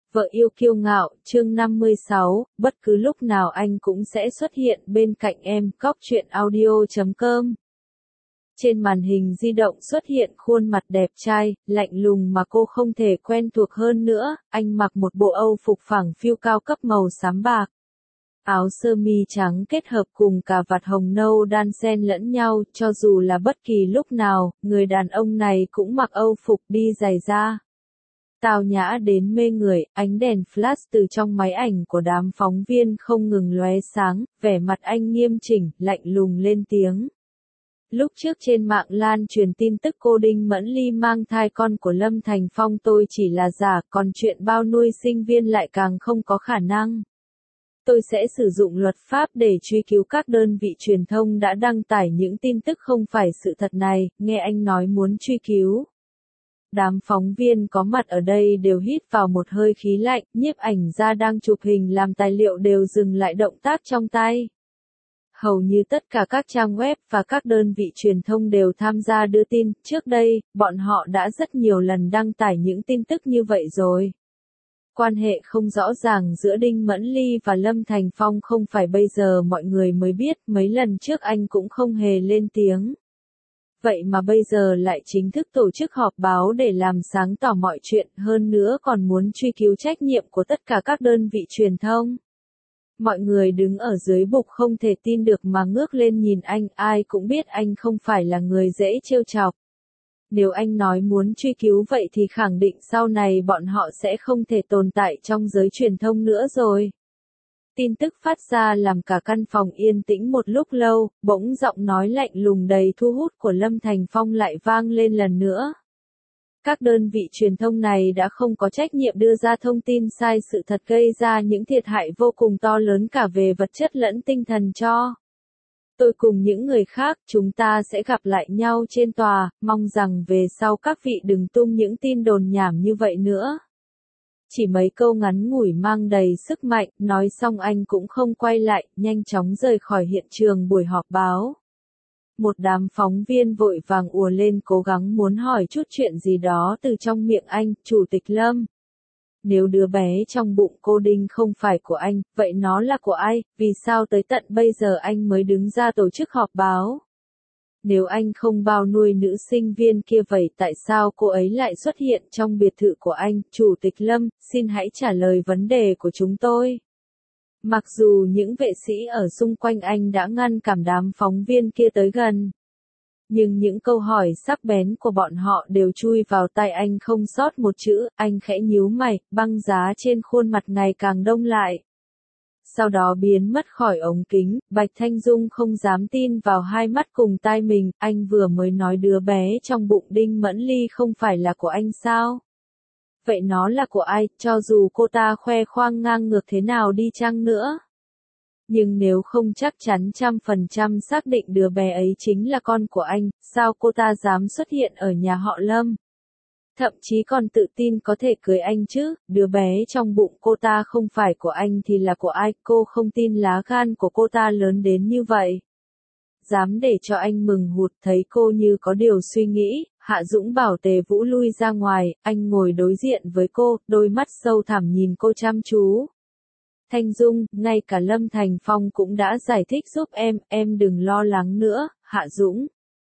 Vợ yêu kiêu ngạo, chương 56, bất cứ lúc nào anh cũng sẽ xuất hiện bên cạnh em, Cóc truyện audio.com. Trên màn hình di động xuất hiện khuôn mặt đẹp trai, lạnh lùng mà cô không thể quen thuộc hơn nữa, anh mặc một bộ Âu phục phẳng phiu cao cấp màu xám bạc. Áo sơ mi trắng kết hợp cùng cà vạt hồng nâu đan xen lẫn nhau, cho dù là bất kỳ lúc nào, người đàn ông này cũng mặc Âu phục đi giày da. Tao nhã đến mê người, ánh đèn flash từ trong máy ảnh của đám phóng viên không ngừng lóe sáng, vẻ mặt anh nghiêm chỉnh, lạnh lùng lên tiếng. Lúc trước trên mạng lan truyền tin tức cô Đinh Mẫn Ly mang thai con của Lâm Thành Phong tôi chỉ là giả, còn chuyện bao nuôi sinh viên lại càng không có khả năng. Tôi sẽ sử dụng luật pháp để truy cứu các đơn vị truyền thông đã đăng tải những tin tức không phải sự thật này, nghe anh nói muốn truy cứu. Đám phóng viên có mặt ở đây đều hít vào một hơi khí lạnh, nhiếp ảnh gia đang chụp hình làm tài liệu đều dừng lại động tác trong tay. Hầu như tất cả các trang web và các đơn vị truyền thông đều tham gia đưa tin, trước đây, bọn họ đã rất nhiều lần đăng tải những tin tức như vậy rồi. Quan hệ không rõ ràng giữa Đinh Mẫn Ly và Lâm Thành Phong không phải bây giờ mọi người mới biết, mấy lần trước anh cũng không hề lên tiếng. Vậy mà bây giờ lại chính thức tổ chức họp báo để làm sáng tỏ mọi chuyện, hơn nữa còn muốn truy cứu trách nhiệm của tất cả các đơn vị truyền thông. Mọi người đứng ở dưới bục không thể tin được mà ngước lên nhìn anh, ai cũng biết anh không phải là người dễ trêu chọc. Nếu anh nói muốn truy cứu vậy thì khẳng định sau này bọn họ sẽ không thể tồn tại trong giới truyền thông nữa rồi. Tin tức phát ra làm cả căn phòng yên tĩnh một lúc lâu, bỗng giọng nói lạnh lùng đầy thu hút của Lâm Thành Phong lại vang lên lần nữa. Các đơn vị truyền thông này đã không có trách nhiệm đưa ra thông tin sai sự thật gây ra những thiệt hại vô cùng to lớn cả về vật chất lẫn tinh thần cho. Tôi cùng những người khác, chúng ta sẽ gặp lại nhau trên tòa, mong rằng về sau các vị đừng tung những tin đồn nhảm như vậy nữa. Chỉ mấy câu ngắn ngủi mang đầy sức mạnh, nói xong anh cũng không quay lại, nhanh chóng rời khỏi hiện trường buổi họp báo. Một đám phóng viên vội vàng ùa lên cố gắng muốn hỏi chút chuyện gì đó từ trong miệng anh, Chủ tịch Lâm. Nếu đứa bé trong bụng cô Đinh không phải của anh, vậy nó là của ai, vì sao tới tận bây giờ anh mới đứng ra tổ chức họp báo? Nếu anh không bao nuôi nữ sinh viên kia vậy tại sao cô ấy lại xuất hiện trong biệt thự của anh, Chủ tịch Lâm, xin hãy trả lời vấn đề của chúng tôi. Mặc dù những vệ sĩ ở xung quanh anh đã ngăn cản đám phóng viên kia tới gần. Nhưng những câu hỏi sắc bén của bọn họ đều chui vào tai anh không sót một chữ, anh khẽ nhíu mày, băng giá trên khuôn mặt ngày càng đông lại. Sau đó biến mất khỏi ống kính, Bạch Thanh Dung không dám tin vào hai mắt cùng tai mình, anh vừa mới nói đứa bé trong bụng Đinh Mẫn Ly không phải là của anh sao? Vậy nó là của ai, cho dù cô ta khoe khoang ngang ngược thế nào đi chăng nữa? Nhưng nếu không chắc chắn 100% xác định đứa bé ấy chính là con của anh, sao cô ta dám xuất hiện ở nhà họ Lâm? Thậm chí còn tự tin có thể cưới anh chứ, đứa bé trong bụng cô ta không phải của anh thì là của ai, cô không tin lá gan của cô ta lớn đến như vậy. Dám để cho anh mừng hụt thấy cô như có điều suy nghĩ, Hạ Dũng bảo Tề Vũ lui ra ngoài, anh ngồi đối diện với cô, đôi mắt sâu thẳm nhìn cô chăm chú. Thanh Dung, ngay cả Lâm Thành Phong cũng đã giải thích giúp em đừng lo lắng nữa, Hạ Dũng.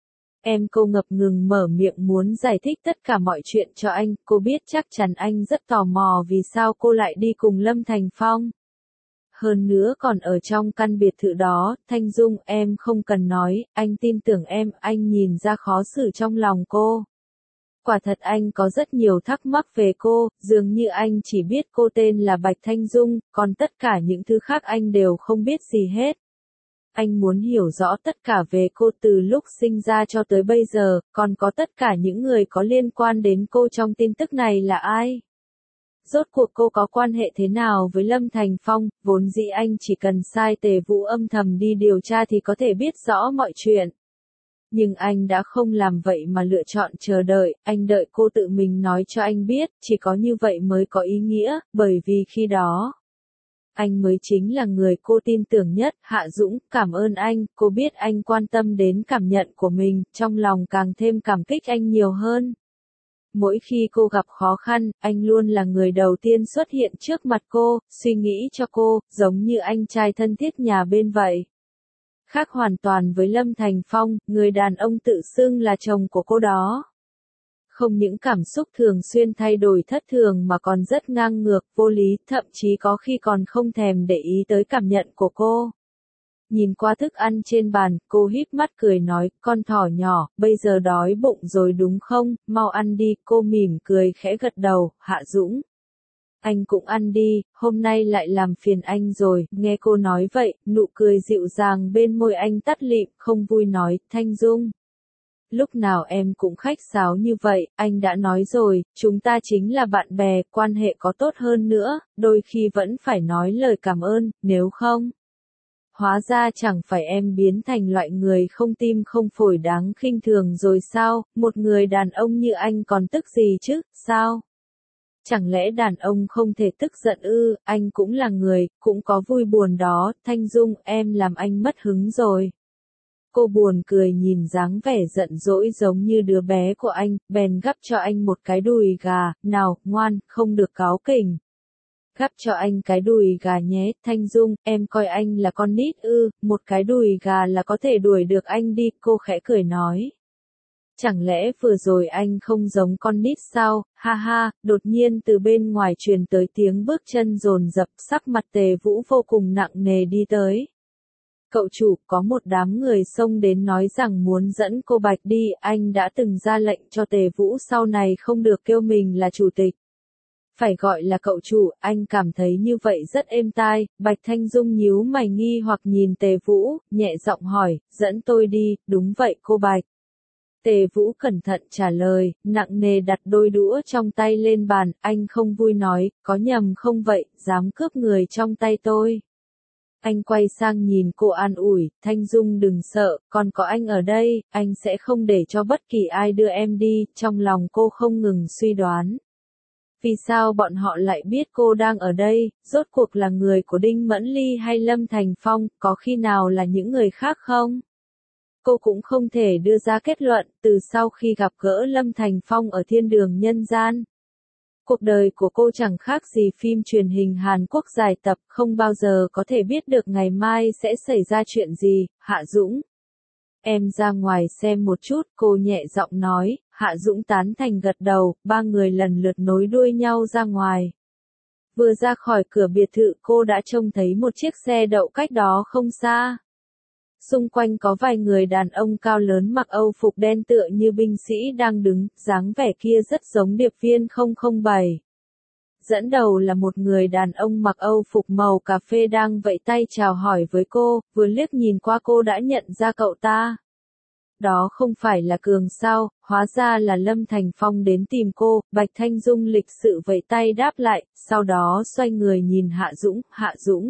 Cô ngập ngừng mở miệng muốn giải thích tất cả mọi chuyện cho anh, cô biết chắc chắn anh rất tò mò vì sao cô lại đi cùng Lâm Thành Phong. Hơn nữa còn ở trong căn biệt thự đó, Thanh Dung em không cần nói, anh tin tưởng em, anh nhìn ra khó xử trong lòng cô. Quả thật anh có rất nhiều thắc mắc về cô, dường như anh chỉ biết cô tên là Bạch Thanh Dung, còn tất cả những thứ khác anh đều không biết gì hết. Anh muốn hiểu rõ tất cả về cô từ lúc sinh ra cho tới bây giờ, còn có tất cả những người có liên quan đến cô trong tin tức này là ai? Rốt cuộc cô có quan hệ thế nào với Lâm Thành Phong, vốn dĩ anh chỉ cần sai Tề Vũ âm thầm đi điều tra thì có thể biết rõ mọi chuyện. Nhưng anh đã không làm vậy mà lựa chọn chờ đợi, anh đợi cô tự mình nói cho anh biết, chỉ có như vậy mới có ý nghĩa, bởi vì khi đó, anh mới chính là người cô tin tưởng nhất. Hạ Dũng, cảm ơn anh, cô biết anh quan tâm đến cảm nhận của mình, trong lòng càng thêm cảm kích anh nhiều hơn. Mỗi khi cô gặp khó khăn, anh luôn là người đầu tiên xuất hiện trước mặt cô, suy nghĩ cho cô, giống như anh trai thân thiết nhà bên vậy. Khác hoàn toàn với Lâm Thành Phong, người đàn ông tự xưng là chồng của cô đó. Không những cảm xúc thường xuyên thay đổi thất thường mà còn rất ngang ngược, vô lý, thậm chí có khi còn không thèm để ý tới cảm nhận của cô. Nhìn qua thức ăn trên bàn, cô híp mắt cười nói, con thỏ nhỏ, bây giờ đói bụng rồi đúng không, mau ăn đi, cô mỉm cười khẽ gật đầu, Hạ Dũng. Anh cũng ăn đi, hôm nay lại làm phiền anh rồi, nghe cô nói vậy, nụ cười dịu dàng bên môi anh tắt lịm, không vui nói, Thanh Dung. Lúc nào em cũng khách sáo như vậy, anh đã nói rồi, chúng ta chính là bạn bè, quan hệ có tốt hơn nữa, đôi khi vẫn phải nói lời cảm ơn, nếu không. Hóa ra chẳng phải em biến thành loại người không tim không phổi đáng khinh thường rồi sao, một người đàn ông như anh còn tức gì chứ, sao? Chẳng lẽ đàn ông không thể tức giận ư, anh cũng là người, cũng có vui buồn đó, Thanh Dung, em làm anh mất hứng rồi. Cô buồn cười nhìn dáng vẻ giận dỗi giống như đứa bé của anh, bèn gắp cho anh một cái đùi gà, nào, ngoan, không được cáu kỉnh. Gắp cho anh cái đùi gà nhé, Thanh Dung, em coi anh là con nít ư, một cái đùi gà là có thể đuổi được anh đi, cô khẽ cười nói. Chẳng lẽ vừa rồi anh không giống con nít sao, ha ha, đột nhiên từ bên ngoài truyền tới tiếng bước chân dồn dập, sắc mặt Tề Vũ vô cùng nặng nề đi tới. Cậu chủ, có một đám người xông đến nói rằng muốn dẫn cô Bạch đi, anh đã từng ra lệnh cho Tề Vũ sau này không được kêu mình là chủ tịch. Phải gọi là cậu chủ, anh cảm thấy như vậy rất êm tai, Bạch Thanh Dung nhíu mày nghi hoặc nhìn Tề Vũ, nhẹ giọng hỏi, dẫn tôi đi, đúng vậy cô Bạch. Tề Vũ cẩn thận trả lời, nặng nề đặt đôi đũa trong tay lên bàn, anh không vui nói, có nhầm không vậy, dám cướp người trong tay tôi. Anh quay sang nhìn cô an ủi, Thanh Dung đừng sợ, còn có anh ở đây, anh sẽ không để cho bất kỳ ai đưa em đi, trong lòng cô không ngừng suy đoán. Vì sao bọn họ lại biết cô đang ở đây, rốt cuộc là người của Đinh Mẫn Ly hay Lâm Thành Phong, có khi nào là những người khác không? Cô cũng không thể đưa ra kết luận, từ sau khi gặp gỡ Lâm Thành Phong ở thiên đường nhân gian. Cuộc đời của cô chẳng khác gì phim truyền hình Hàn Quốc dài tập, không bao giờ có thể biết được ngày mai sẽ xảy ra chuyện gì, Hạ Dũng. Em ra ngoài xem một chút, cô nhẹ giọng nói, Hạ Dũng tán thành gật đầu, ba người lần lượt nối đuôi nhau ra ngoài. Vừa ra khỏi cửa biệt thự cô đã trông thấy một chiếc xe đậu cách đó không xa. Xung quanh có vài người đàn ông cao lớn mặc Âu phục đen tựa như binh sĩ đang đứng, dáng vẻ kia rất giống điệp viên 007. Dẫn đầu là một người đàn ông mặc Âu phục màu cà phê đang vẫy tay chào hỏi với cô, vừa liếc nhìn qua cô đã nhận ra cậu ta. Đó không phải là Cường sao, hóa ra là Lâm Thành Phong đến tìm cô, Bạch Thanh Dung lịch sự vẫy tay đáp lại, sau đó xoay người nhìn Hạ Dũng.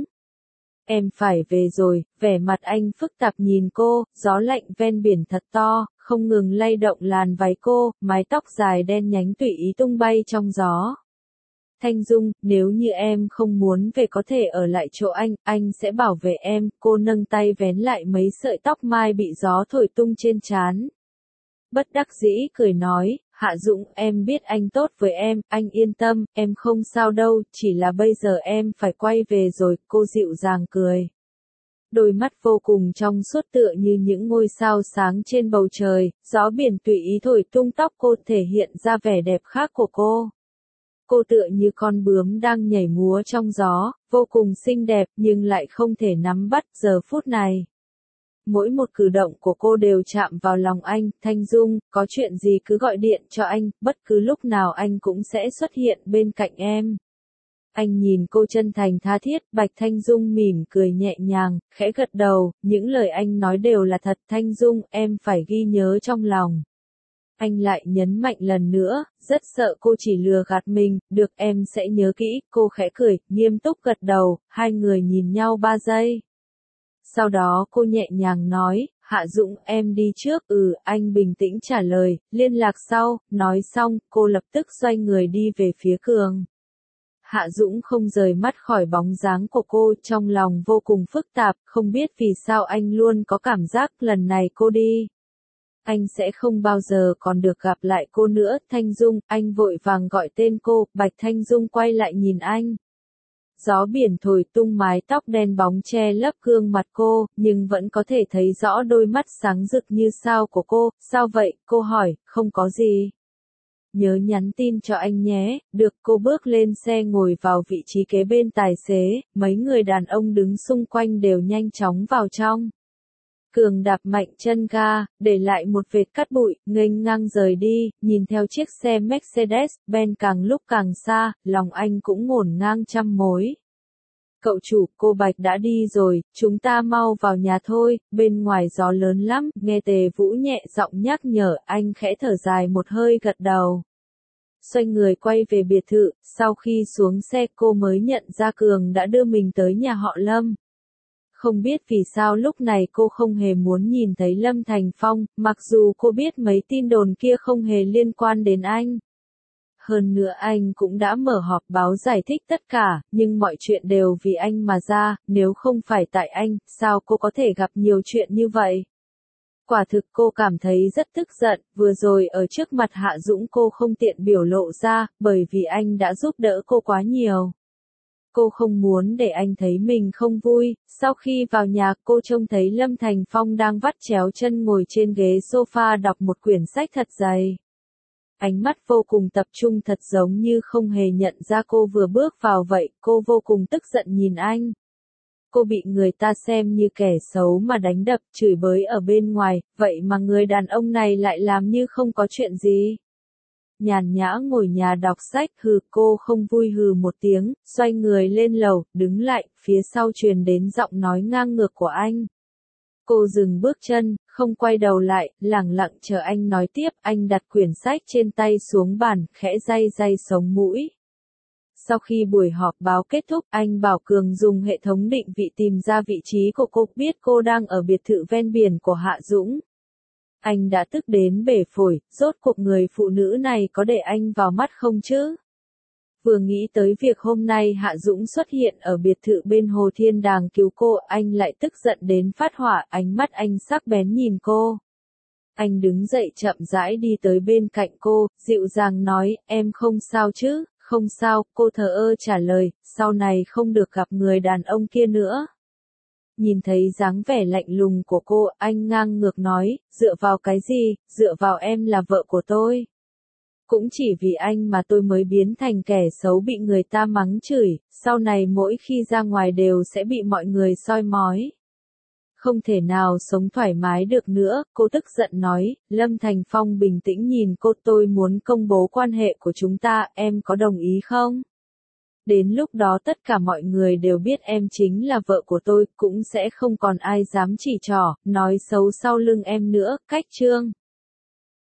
Em phải về rồi, vẻ mặt anh phức tạp nhìn cô, gió lạnh ven biển thật to, không ngừng lay động làn váy cô, mái tóc dài đen nhánh tùy ý tung bay trong gió. Thanh Dung, nếu như em không muốn về có thể ở lại chỗ anh sẽ bảo vệ em, cô nâng tay vén lại mấy sợi tóc mai bị gió thổi tung trên trán. Bất đắc dĩ cười nói, Hạ Dũng, em biết anh tốt với em, anh yên tâm, em không sao đâu, chỉ là bây giờ em phải quay về rồi, cô dịu dàng cười. Đôi mắt vô cùng trong suốt tựa như những ngôi sao sáng trên bầu trời, gió biển tùy ý thổi tung tóc cô thể hiện ra vẻ đẹp khác của cô. Cô tựa như con bướm đang nhảy múa trong gió, vô cùng xinh đẹp nhưng lại không thể nắm bắt giờ phút này. Mỗi một cử động của cô đều chạm vào lòng anh, Thanh Dung, có chuyện gì cứ gọi điện cho anh, bất cứ lúc nào anh cũng sẽ xuất hiện bên cạnh em. Anh nhìn cô chân thành tha thiết, Bạch Thanh Dung mỉm cười nhẹ nhàng, khẽ gật đầu, những lời anh nói đều là thật, Thanh Dung, em phải ghi nhớ trong lòng. Anh lại nhấn mạnh lần nữa, rất sợ cô chỉ lừa gạt mình, được em sẽ nhớ kỹ, cô khẽ cười, nghiêm túc gật đầu, hai người nhìn nhau 3 giây. Sau đó cô nhẹ nhàng nói, Hạ Dũng em đi trước, anh bình tĩnh trả lời, liên lạc sau, nói xong, cô lập tức xoay người đi về phía Cường. Hạ Dũng không rời mắt khỏi bóng dáng của cô, trong lòng vô cùng phức tạp, không biết vì sao anh luôn có cảm giác lần này cô đi. Anh sẽ không bao giờ còn được gặp lại cô nữa, Thanh Dung, anh vội vàng gọi tên cô, Bạch Thanh Dung quay lại nhìn anh. Gió biển thổi tung mái tóc đen bóng che lấp gương mặt cô, nhưng vẫn có thể thấy rõ đôi mắt sáng rực như sao của cô. Sao vậy? Cô hỏi. Không có gì. Nhớ nhắn tin cho anh nhé. Được. Cô bước lên xe ngồi vào vị trí kế bên tài xế, mấy người đàn ông đứng xung quanh đều nhanh chóng vào trong. Cường đạp mạnh chân ga, để lại một vệt cát bụi, nghênh ngang rời đi, nhìn theo chiếc xe Mercedes-Benz càng lúc càng xa, lòng anh cũng ngổn ngang trăm mối. Cậu chủ, cô Bạch đã đi rồi, chúng ta mau vào nhà thôi, bên ngoài gió lớn lắm, nghe Tề Vũ nhẹ giọng nhắc nhở, anh khẽ thở dài một hơi gật đầu. Xoay người quay về biệt thự, sau khi xuống xe cô mới nhận ra Cường đã đưa mình tới nhà họ Lâm. Không biết vì sao lúc này cô không hề muốn nhìn thấy Lâm Thành Phong, mặc dù cô biết mấy tin đồn kia không hề liên quan đến anh. Hơn nữa anh cũng đã mở họp báo giải thích tất cả, nhưng mọi chuyện đều vì anh mà ra, nếu không phải tại anh, sao cô có thể gặp nhiều chuyện như vậy? Quả thực cô cảm thấy rất tức giận, vừa rồi ở trước mặt Hạ Dũng cô không tiện biểu lộ ra, bởi vì anh đã giúp đỡ cô quá nhiều. Cô không muốn để anh thấy mình không vui. Sau khi vào nhà cô trông thấy Lâm Thành Phong đang vắt chéo chân ngồi trên ghế sofa đọc một quyển sách thật dày. Ánh mắt vô cùng tập trung thật giống như không hề nhận ra cô vừa bước vào vậy, cô vô cùng tức giận nhìn anh. Cô bị người ta xem như kẻ xấu mà đánh đập, chửi bới ở bên ngoài, vậy mà người đàn ông này lại làm như không có chuyện gì. Nhàn nhã ngồi nhà đọc sách, cô không vui một tiếng, xoay người lên lầu, đứng lại, phía sau truyền đến giọng nói ngang ngược của anh. Cô dừng bước chân, không quay đầu lại, lẳng lặng chờ anh nói tiếp, anh đặt quyển sách trên tay xuống bàn, khẽ day day sống mũi. Sau khi buổi họp báo kết thúc, anh bảo Cường dùng hệ thống định vị tìm ra vị trí của cô, biết cô đang ở biệt thự ven biển của Hạ Dũng. Anh đã tức đến bể phổi, rốt cuộc người phụ nữ này có để anh vào mắt không chứ? Vừa nghĩ tới việc hôm nay Hạ Dũng xuất hiện ở biệt thự bên Hồ Thiên Đàng cứu cô, anh lại tức giận đến phát hỏa, ánh mắt anh sắc bén nhìn cô. Anh đứng dậy chậm rãi đi tới bên cạnh cô, dịu dàng nói, em không sao chứ? Không sao, cô thờ ơ trả lời, sau này không được gặp người đàn ông kia nữa. Nhìn thấy dáng vẻ lạnh lùng của cô, anh ngang ngược nói, dựa vào cái gì, dựa vào em là vợ của tôi. Cũng chỉ vì anh mà tôi mới biến thành kẻ xấu bị người ta mắng chửi, sau này mỗi khi ra ngoài đều sẽ bị mọi người soi mói. Không thể nào sống thoải mái được nữa, cô tức giận nói. Lâm Thành Phong bình tĩnh nhìn cô, tôi muốn công bố quan hệ của chúng ta, em có đồng ý không? Đến lúc đó tất cả mọi người đều biết em chính là vợ của tôi, cũng sẽ không còn ai dám chỉ trỏ, nói xấu sau lưng em nữa. Cách chương